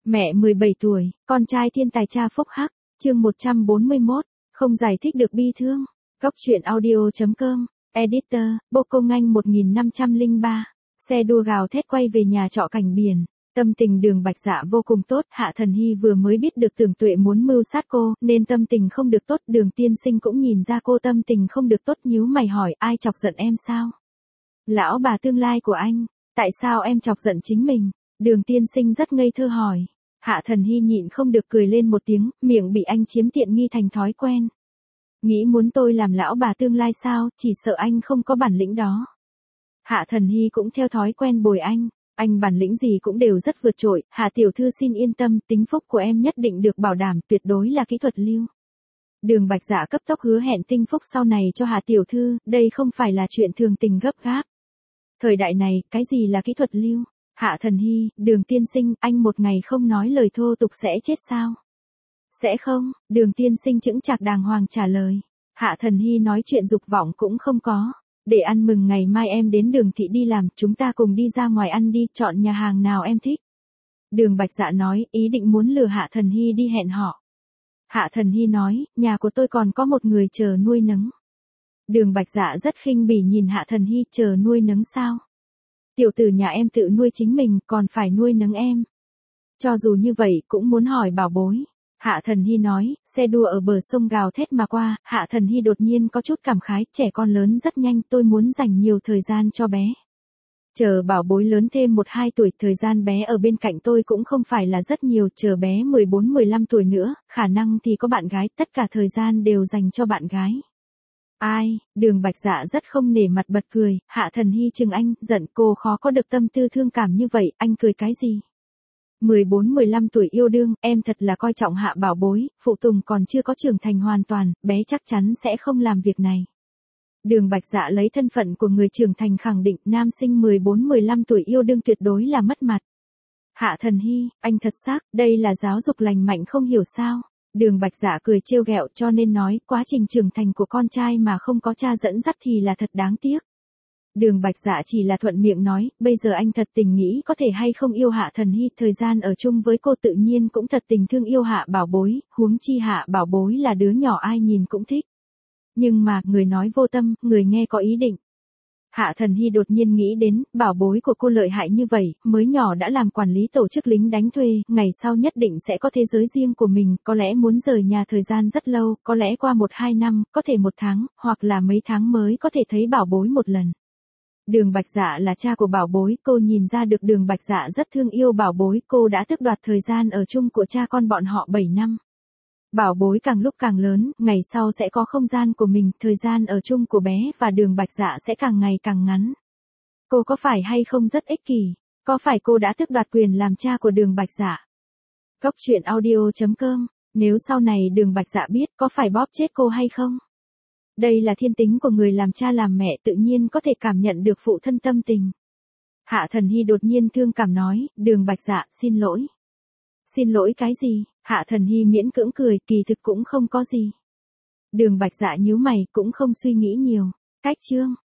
Mẹ 17 tuổi, con trai thiên tài cha phúc hắc, chương 141, không giải thích được bi thương. Góc truyện audio.com, editor, Bô Công Anh 1503, xe đua gào thét quay về nhà trọ cảnh biển. Tâm tình Đường Bạch Dạ vô cùng tốt, Hạ Thần Hy vừa mới biết được Tưởng Tuệ muốn mưu sát cô, nên tâm tình không được tốt. Đường Tiên Sinh cũng nhìn ra cô tâm tình không được tốt, nhíu mày hỏi, ai chọc giận em sao? Lão bà tương lai của anh, tại sao em chọc giận chính mình? Đường Tiên Sinh rất ngây thơ hỏi. Hạ Thần Hy nhịn không được cười lên một tiếng, miệng bị anh chiếm tiện nghi thành thói quen. Nghĩ muốn tôi làm lão bà tương lai sao, chỉ sợ anh không có bản lĩnh đó. Hạ Thần Hy cũng theo thói quen bồi anh bản lĩnh gì cũng đều rất vượt trội. Hạ tiểu thư xin yên tâm, tính phúc của em nhất định được bảo đảm, tuyệt đối là kỹ thuật lưu. Đường Bạch Dạ cấp tốc hứa hẹn tinh phúc sau này cho Hạ tiểu thư, đây không phải là chuyện thường tình gấp gáp. Thời đại này, cái gì là kỹ thuật lưu? Hạ Thần Hy, Đường Tiên Sinh, anh một ngày không nói lời thô tục sẽ chết sao? Sẽ không, Đường Tiên Sinh chững chạc đàng hoàng trả lời. Hạ Thần Hy nói chuyện dục vọng cũng không có. Để ăn mừng ngày mai em đến Đường thị đi làm, chúng ta cùng đi ra ngoài ăn đi, chọn nhà hàng nào em thích. Đường Bạch Dạ nói, ý định muốn lừa Hạ Thần Hy đi hẹn họ. Hạ Thần Hy nói, nhà của tôi còn có một người chờ nuôi nấng. Đường Bạch Dạ rất khinh bỉ nhìn Hạ Thần Hy, chờ nuôi nấng sao? Tiểu tử nhà em tự nuôi chính mình, còn phải nuôi nấng em. Cho dù như vậy, cũng muốn hỏi bảo bối. Hạ Thần Hy nói, xe đua ở bờ sông gào thét mà qua. Hạ Thần Hy đột nhiên có chút cảm khái, trẻ con lớn rất nhanh, tôi muốn dành nhiều thời gian cho bé. Chờ bảo bối lớn thêm 1-2 tuổi, thời gian bé ở bên cạnh tôi cũng không phải là rất nhiều, chờ bé 14-15 tuổi nữa, khả năng thì có bạn gái, tất cả thời gian đều dành cho bạn gái. Ai, Đường Bạch Dạ rất không nể mặt bật cười. Hạ Thần Hy chừng anh, giận cô khó có được tâm tư thương cảm như vậy, anh cười cái gì? 14-15 tuổi yêu đương, em thật là coi trọng Hạ bảo bối, phụ tùng còn chưa có trưởng thành hoàn toàn, bé chắc chắn sẽ không làm việc này. Đường Bạch Dạ lấy thân phận của người trưởng thành khẳng định, nam sinh 14-15 tuổi yêu đương tuyệt đối là mất mặt. Hạ Thần Hy, anh thật xác, đây là giáo dục lành mạnh không hiểu sao? Đường Bạch Dạ cười trêu ghẹo, cho nên nói, quá trình trưởng thành của con trai mà không có cha dẫn dắt thì là thật đáng tiếc. Đường Bạch Dạ chỉ là thuận miệng nói, bây giờ anh thật tình nghĩ có thể hay không yêu Hạ Thần Hy, thời gian ở chung với cô tự nhiên cũng thật tình thương yêu Hạ bảo bối, huống chi Hạ bảo bối là đứa nhỏ ai nhìn cũng thích. Nhưng mà, người nói vô tâm, người nghe có ý định. Hạ Thần Hy đột nhiên nghĩ đến, bảo bối của cô lợi hại như vậy, mới nhỏ đã làm quản lý tổ chức lính đánh thuê, ngày sau nhất định sẽ có thế giới riêng của mình, có lẽ muốn rời nhà thời gian rất lâu, có lẽ qua 1-2 năm, có thể 1 tháng, hoặc là mấy tháng mới có thể thấy bảo bối một lần. Đường Bạch Dạ là cha của bảo bối, cô nhìn ra được Đường Bạch Dạ rất thương yêu bảo bối, cô đã tước đoạt thời gian ở chung của cha con bọn họ 7 năm. Bảo bối càng lúc càng lớn, ngày sau sẽ có không gian của mình, thời gian ở chung của bé và Đường Bạch Dạ sẽ càng ngày càng ngắn. Cô có phải hay không rất ích kỷ? Có phải cô đã tước đoạt quyền làm cha của Đường Bạch Dạ? Góc truyện audio.com, nếu sau này Đường Bạch Dạ biết, có phải bóp chết cô hay không? Đây là thiên tính của người làm cha làm mẹ, tự nhiên có thể cảm nhận được phụ thân tâm tình. Hạ Thần Hy đột nhiên thương cảm nói, Đường Bạch Dạ, xin lỗi. Xin lỗi cái gì? Hạ Thần Hy miễn cưỡng cười, kỳ thực cũng không có gì. Đường Bạch Dạ nhíu mày, cũng không suy nghĩ nhiều. Cách chương.